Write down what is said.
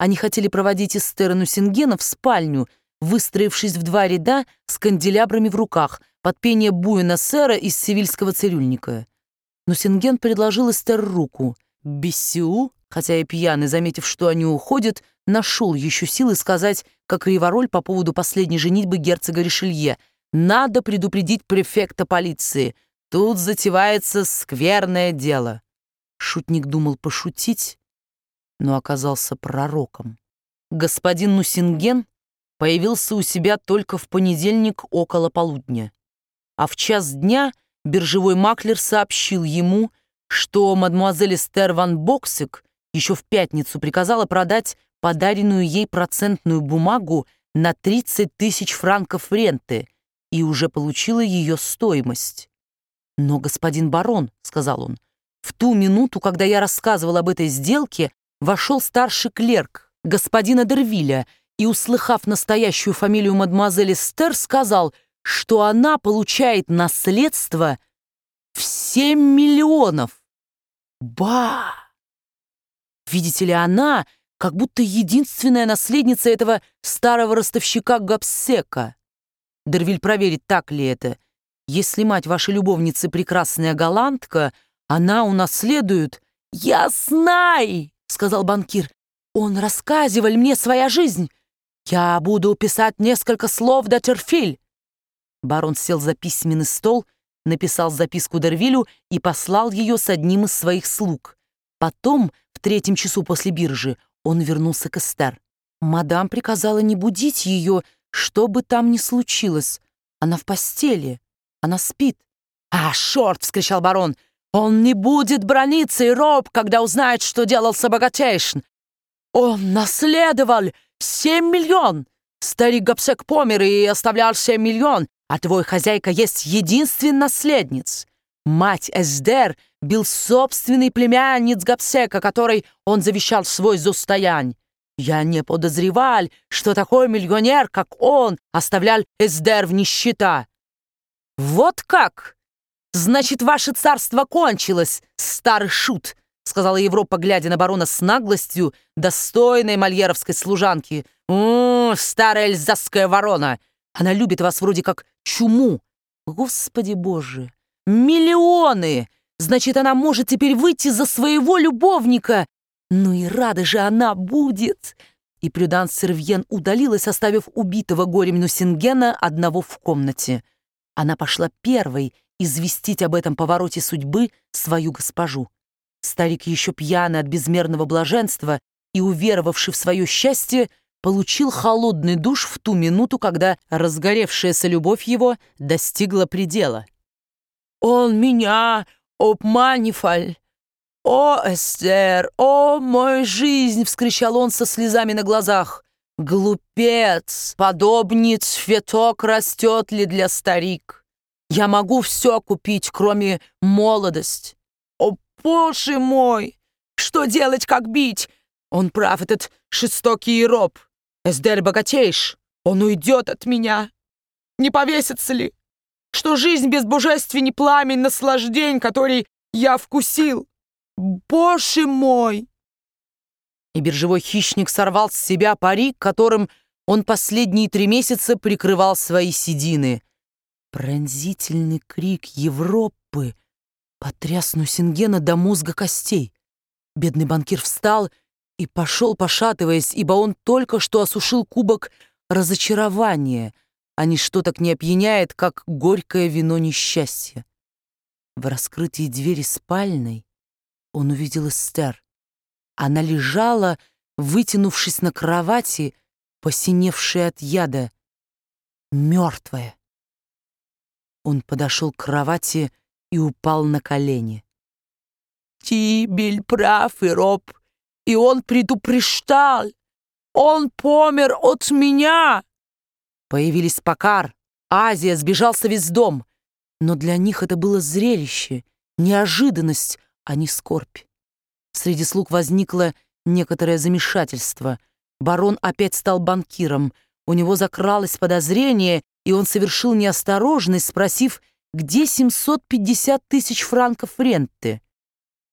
Они хотели проводить Эстер и Нусингена в спальню, выстроившись в два ряда с канделябрами в руках, под пение Буэна-Сэра из севильского цирюльника. Нусинген предложил Эстер руку. Бессиу, хотя и пьяный, заметив, что они уходят, нашел еще силы сказать, как Ривароль по поводу последней женитьбы герцога Ришелье: «Надо предупредить префекта полиции. Тут затевается скверное дело». Шутник думал пошутить, но оказался пророком. Господин Нусинген появился у себя только в понедельник около полудня. А в час дня биржевой маклер сообщил ему, что мадемуазель Эстер ван Боксик еще в пятницу приказала продать подаренную ей процентную бумагу на 30 000 франков ренты и уже получила ее стоимость. «Но, господин барон, — сказал он, — в ту минуту, когда я рассказывал об этой сделке, вошел старший клерк господина Дервиля и, услыхав настоящую фамилию мадемуазель Эстер, сказал, что она получает наследство в 7 миллионов. Ба! Видите ли, она как будто единственная наследница этого старого ростовщика Гобсека. Дервиль проверит, так ли это. Если мать вашей любовницы прекрасная голландка, она унаследует... «Я знаю!» — сказал банкир. «Он рассказывал мне своя жизнь. Я буду писать несколько слов до терфиль». Барон сел за письменный стол, написал записку Дервилю и послал ее с одним из своих слуг. Потом, в 3 часу после биржи, он вернулся к Эстер. Мадам приказала не будить ее, что бы там ни случилось. Она в постели, она спит. «А, шорт!» — вскричал барон. «Он не будет браниться и роб, когда узнает, что делался богатейшн. Он наследовал 7 миллион. Старик Гобсек помер и оставлял 7 миллион, а твой хозяйка есть единственный наследниц. Мать Эстер бил собственный племянниц Гобсека, которой он завещал свой застаянь. Я не подозревал, что такой миллионер, как он, оставлял Эстер в нищета». «Вот как? Значит, ваше царство кончилось, старый шут», — сказала Европа, глядя на барона с наглостью, достойной мольеровской служанки. Старая эльзасская ворона! Она любит вас вроде как чуму. Господи Боже! Миллионы! Значит, она может теперь выйти за своего любовника. Ну и рада же она будет!» И Прюданс Сервьен удалилась, оставив убитого горем Нусингена одного в комнате. Она пошла первой известить об этом повороте судьбы свою госпожу. Старик, еще пьяный от безмерного блаженства и уверовавший в свое счастье, получил холодный душ в ту минуту, когда разгоревшаяся любовь его достигла предела. «Он меня обманывал! О, Эстер! О, моя жизнь!» — вскричал он со слезами на глазах. «Глупец! Подобный цветок растет ли для старик? Я могу все купить, кроме молодость. О, Боже мой! Что делать, как бить? Он прав, этот жестокий роб. Эстер богатейш, он уйдет от меня. Не повесится ли? Что жизнь без божественный пламень наслаждень, который я вкусил? Боже мой!» И биржевой хищник сорвал с себя парик, которым он последние 3 месяца прикрывал свои седины. Пронзительный крик Европы потряс Нусингена до мозга костей. Бедный банкир встал и пошел, пошатываясь, ибо он только что осушил кубок разочарования, а ничто так не опьяняет, как горькое вино несчастья. В раскрытии двери спальной он увидел Эстер. Она лежала, вытянувшись на кровати, посиневшая от яда, мертвая. Он подошел к кровати и упал на колени. «Ты был прав, Роб, и он предупреждал. Он помер от меня!» Появились Пакар, Азия, сбежался весь дом. Но для них это было зрелище, неожиданность, а не скорбь. Среди слуг возникло некоторое замешательство. Барон опять стал банкиром. У него закралось подозрение, и он совершил неосторожность, спросив, где 750 000 франков ренты.